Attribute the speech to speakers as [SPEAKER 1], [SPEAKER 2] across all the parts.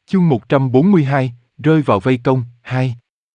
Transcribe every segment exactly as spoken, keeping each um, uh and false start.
[SPEAKER 1] Chương một trăm bốn mươi hai, rơi vào vây công, hai.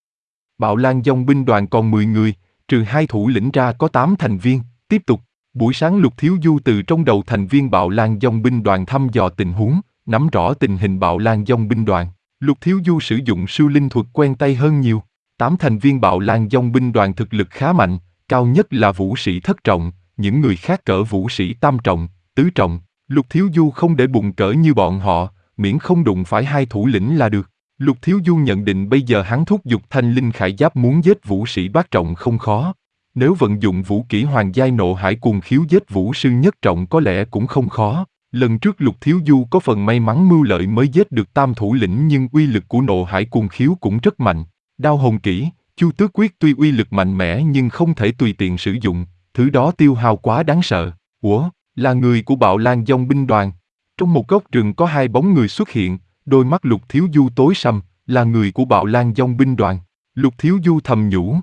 [SPEAKER 1] Bạo Lang dòng binh đoàn còn mười người, trừ hai thủ lĩnh ra có tám thành viên. Tiếp tục, buổi sáng Lục Thiếu Du từ trong đầu thành viên Bạo Lang dòng binh đoàn thăm dò tình huống, nắm rõ tình hình Bạo Lang dòng binh đoàn. Lục Thiếu Du sử dụng siêu linh thuật quen tay hơn nhiều. Tám thành viên Bạo Lang dòng binh đoàn thực lực khá mạnh, cao nhất là vũ sĩ thất trọng, những người khác cỡ vũ sĩ tam trọng, tứ trọng. Lục Thiếu Du không để bụng cỡ như bọn họ, miễn không đụng phải hai thủ lĩnh là được. Lục Thiếu Du nhận định bây giờ hắn thúc giục thanh linh khải giáp muốn giết vũ sĩ bát trọng không khó. Nếu vận dụng vũ kỹ hoàng giai nộ hải cuồng khiếu giết vũ sư nhất trọng có lẽ cũng không khó. Lần trước Lục Thiếu Du có phần may mắn mưu lợi mới giết được tam thủ lĩnh, nhưng uy lực của nộ hải cuồng khiếu cũng rất mạnh. Đao hồn kỹ, Chu Tước quyết tuy uy lực mạnh mẽ nhưng không thể tùy tiện sử dụng, thứ đó tiêu hao quá đáng sợ. Ủa, là người của Bạo Lang dòng binh đoàn. Trong một góc rừng có hai bóng người xuất hiện, đôi mắt Lục Thiếu Du tối sầm, là người của Bạo Lang dòng binh đoàn. Lục Thiếu Du thầm nhủ.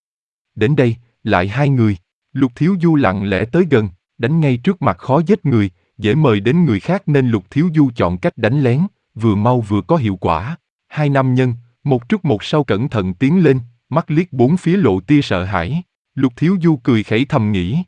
[SPEAKER 1] Đến đây, lại hai người. Lục Thiếu Du lặng lẽ tới gần, đánh ngay trước mặt khó giết người, dễ mời đến người khác nên Lục Thiếu Du chọn cách đánh lén, vừa mau vừa có hiệu quả. Hai nam nhân, một trước một sau cẩn thận tiến lên, mắt liếc bốn phía lộ tia sợ hãi. Lục Thiếu Du cười khẩy thầm nghĩ.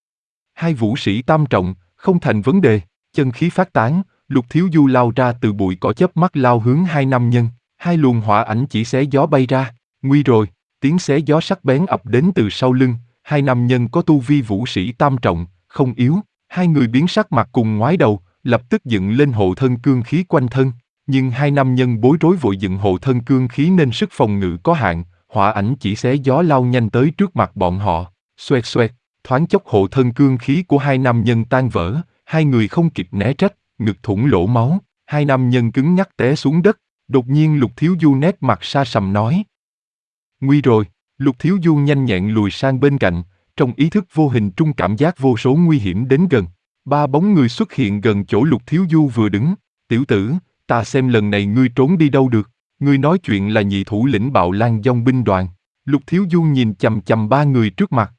[SPEAKER 1] Hai vũ sĩ tam trọng, không thành vấn đề. Chân khí phát tán, Lục Thiếu Du lao ra từ bụi cỏ chớp mắt lao hướng hai nam nhân. Hai luồng hỏa ảnh chỉ xé gió bay ra. Nguy rồi, tiếng xé gió sắc bén ập đến từ sau lưng. Hai nam nhân có tu vi vũ sĩ tam trọng, không yếu. Hai người biến sắc mặt cùng ngoái đầu, lập tức dựng lên hộ thân cương khí quanh thân. Nhưng hai nam nhân bối rối vội dựng hộ thân cương khí nên sức phòng ngự có hạn. Hỏa ảnh chỉ xé gió lao nhanh tới trước mặt bọn họ. Xoẹt xoẹt, thoáng chốc hộ thân cương khí của hai nam nhân tan vỡ. Hai người không kịp né trách, ngực thủng lỗ máu. Hai nam nhân cứng nhắc té xuống đất. Đột nhiên Lục Thiếu Du nét mặt sa sầm nói. Nguy rồi. Lục Thiếu Du nhanh nhẹn lùi sang bên cạnh, trong ý thức vô hình trung cảm giác vô số nguy hiểm đến gần. Ba bóng người xuất hiện gần chỗ Lục Thiếu Du vừa đứng. Tiểu tử, ta xem lần này ngươi trốn đi đâu được. Ngươi nói chuyện là nhị thủ lĩnh Bạo Lang dòng binh đoàn. Lục Thiếu Du nhìn chằm chằm ba người trước mặt.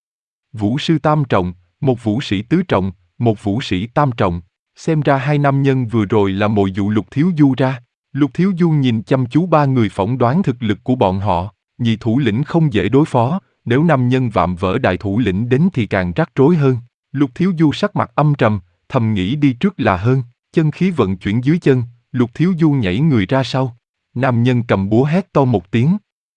[SPEAKER 1] Vũ sư tam trọng, một vũ sĩ tứ trọng, một vũ sĩ tam trọng. Xem ra hai nam nhân vừa rồi là mồi dụ Lục Thiếu Du ra. Lục Thiếu Du nhìn chăm chú ba người phỏng đoán thực lực của bọn họ. Nhị thủ lĩnh không dễ đối phó, nếu nam nhân vạm vỡ đại thủ lĩnh đến thì càng rắc rối hơn. Lục Thiếu Du sắc mặt âm trầm, thầm nghĩ đi trước là hơn. Chân khí vận chuyển dưới chân, Lục Thiếu Du nhảy người ra sau. Nam nhân cầm búa hét to một tiếng.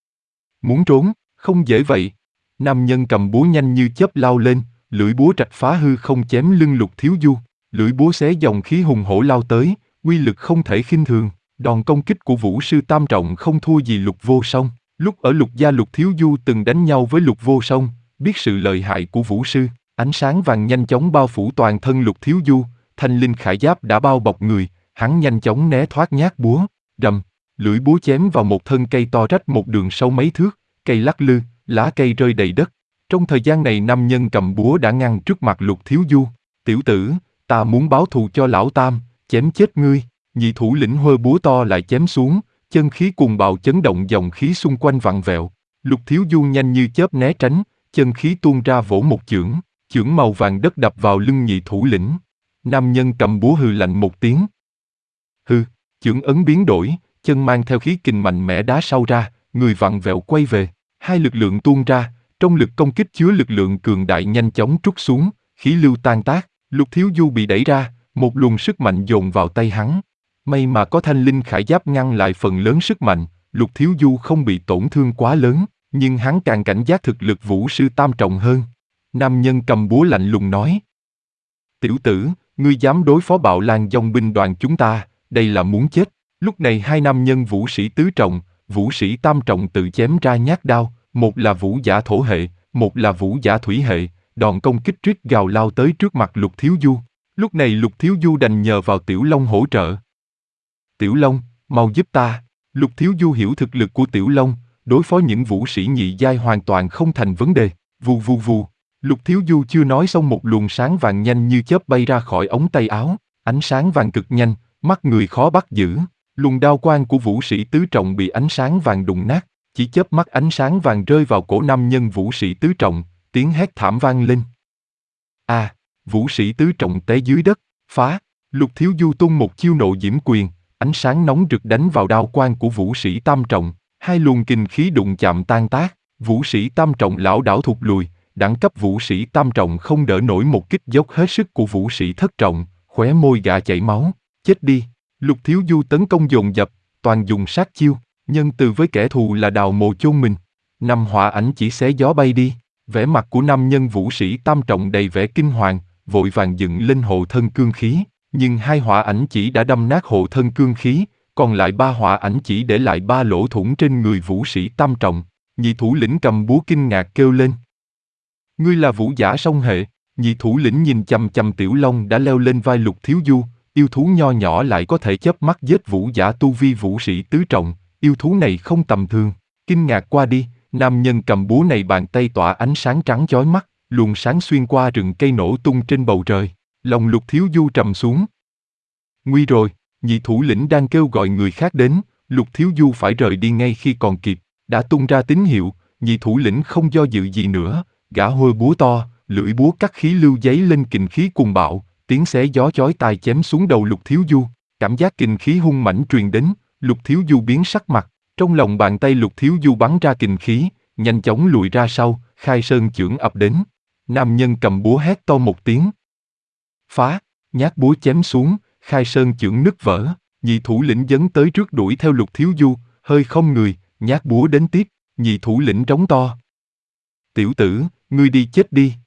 [SPEAKER 1] Muốn trốn, không dễ vậy. Nam nhân cầm búa nhanh như chớp lao lên, lưỡi búa rạch phá hư không chém lưng Lục Thiếu Du. Lưỡi búa xé dòng khí hùng hổ lao tới, uy lực không thể khinh thường. Đòn công kích của vũ sư tam trọng không thua gì Lục Vô Song. Lúc ở Lục gia Lục Thiếu Du từng đánh nhau với Lục Vô Song, biết sự lợi hại của vũ sư. Ánh sáng vàng nhanh chóng bao phủ toàn thân Lục Thiếu Du, thanh linh khải giáp đã bao bọc người, hắn nhanh chóng né thoát nhát búa. Rầm, lưỡi búa chém vào một thân cây to rách một đường sâu mấy thước, cây lắc lư, lá cây rơi đầy đất. Trong thời gian này nam nhân cầm búa đã ngăn trước mặt Lục Thiếu Du. Tiểu tử, ta muốn báo thù cho lão tam, chém chết ngươi. Nhị thủ lĩnh hơ búa to lại chém xuống, chân khí cuồng bạo chấn động dòng khí xung quanh vặn vẹo. Lục Thiếu Du nhanh như chớp né tránh, chân khí tuôn ra vỗ một chưởng, chưởng màu vàng đất đập vào lưng nhị thủ lĩnh. Nam nhân cầm búa hừ lạnh một tiếng. Hừ, chưởng ấn biến đổi, chân mang theo khí kình mạnh mẽ đá sau ra, người vặn vẹo quay về. Hai lực lượng tuôn ra, trong lực công kích chứa lực lượng cường đại nhanh chóng trút xuống, khí lưu tan tác. Lục Thiếu Du bị đẩy ra, một luồng sức mạnh dồn vào tay hắn. May mà có thanh linh khải giáp ngăn lại phần lớn sức mạnh, Lục Thiếu Du không bị tổn thương quá lớn, nhưng hắn càng cảnh giác thực lực vũ sư tam trọng hơn. Nam nhân cầm búa lạnh lùng nói. Tiểu tử, ngươi dám đối phó Bạo Lang dòng binh đoàn chúng ta, đây là muốn chết. Lúc này hai nam nhân vũ sĩ tứ trọng, vũ sĩ tam trọng tự chém ra nhát đao, một là vũ giả thổ hệ, một là vũ giả thủy hệ, đòn công kích rít gào lao tới trước mặt Lục Thiếu Du. Lúc này Lục Thiếu Du đành nhờ vào Tiểu Long hỗ trợ. Tiểu Long, mau giúp ta. Lục Thiếu Du hiểu thực lực của Tiểu Long, đối phó những vũ sĩ nhị giai hoàn toàn không thành vấn đề. Vù vù vù. Lục Thiếu Du chưa nói xong một luồng sáng vàng nhanh như chớp bay ra khỏi ống tay áo. Ánh sáng vàng cực nhanh, mắt người khó bắt giữ. Luồng đao quang của vũ sĩ tứ trọng bị ánh sáng vàng đụng nát. Chỉ chớp mắt ánh sáng vàng rơi vào cổ nam nhân vũ sĩ tứ trọng, tiếng hét thảm vang lên. À, vũ sĩ tứ trọng té dưới đất, phá. Lục Thiếu Du tung một chiêu nộ diễm quyền, ánh sáng nóng rực đánh vào đao quan của vũ sĩ tam trọng, hai luồng kình khí đụng chạm tan tác, vũ sĩ tam trọng lảo đảo thụt lùi, đẳng cấp vũ sĩ tam trọng không đỡ nổi một kích dốc hết sức của vũ sĩ thất trọng, khóe môi gã chảy máu, chết đi. Lục Thiếu Du tấn công dồn dập, toàn dùng sát chiêu, nhân từ với kẻ thù là đào mồ chôn mình. Năm hỏa ảnh chỉ xé gió bay đi, vẻ mặt của nam nhân vũ sĩ tam trọng đầy vẻ kinh hoàng, vội vàng dựng lên hộ thân cương khí, nhưng hai hỏa ảnh chỉ đã đâm nát hộ thân cương khí, còn lại ba hỏa ảnh chỉ để lại ba lỗ thủng trên người vũ sĩ tam trọng. Nhị thủ lĩnh cầm búa kinh ngạc kêu lên. Ngươi là vũ giả song hệ. Nhị thủ lĩnh nhìn chằm chằm Tiểu Long đã leo lên vai Lục Thiếu Du, yêu thú nho nhỏ lại có thể chớp mắt giết vũ giả tu vi vũ sĩ tứ trọng, yêu thú này không tầm thường. Kinh ngạc qua đi, nam nhân cầm búa này bàn tay tỏa ánh sáng trắng chói mắt, luồng sáng xuyên qua rừng cây nổ tung trên bầu trời. Lòng Lục Thiếu Du trầm xuống. Nguy rồi, nhị thủ lĩnh đang kêu gọi người khác đến, Lục Thiếu Du phải rời đi ngay khi còn kịp, đã tung ra tín hiệu, nhị thủ lĩnh không do dự gì nữa, gã hôi búa to, lưỡi búa cắt khí lưu giấy lên kình khí cuồng bạo, tiếng xé gió chói tai chém xuống đầu Lục Thiếu Du, cảm giác kình khí hung mãnh truyền đến, Lục Thiếu Du biến sắc mặt, trong lòng bàn tay Lục Thiếu Du bắn ra kình khí, nhanh chóng lùi ra sau, khai sơn chưởng ập đến, nam nhân cầm búa hét to một tiếng. Phá, nhát búa chém xuống, khai sơn chưởng nứt vỡ, nhị thủ lĩnh dấn tới trước đuổi theo Lục Thiếu Du, hơi không người, nhát búa đến tiếp, nhị thủ lĩnh trống to. Tiểu tử, ngươi đi chết đi.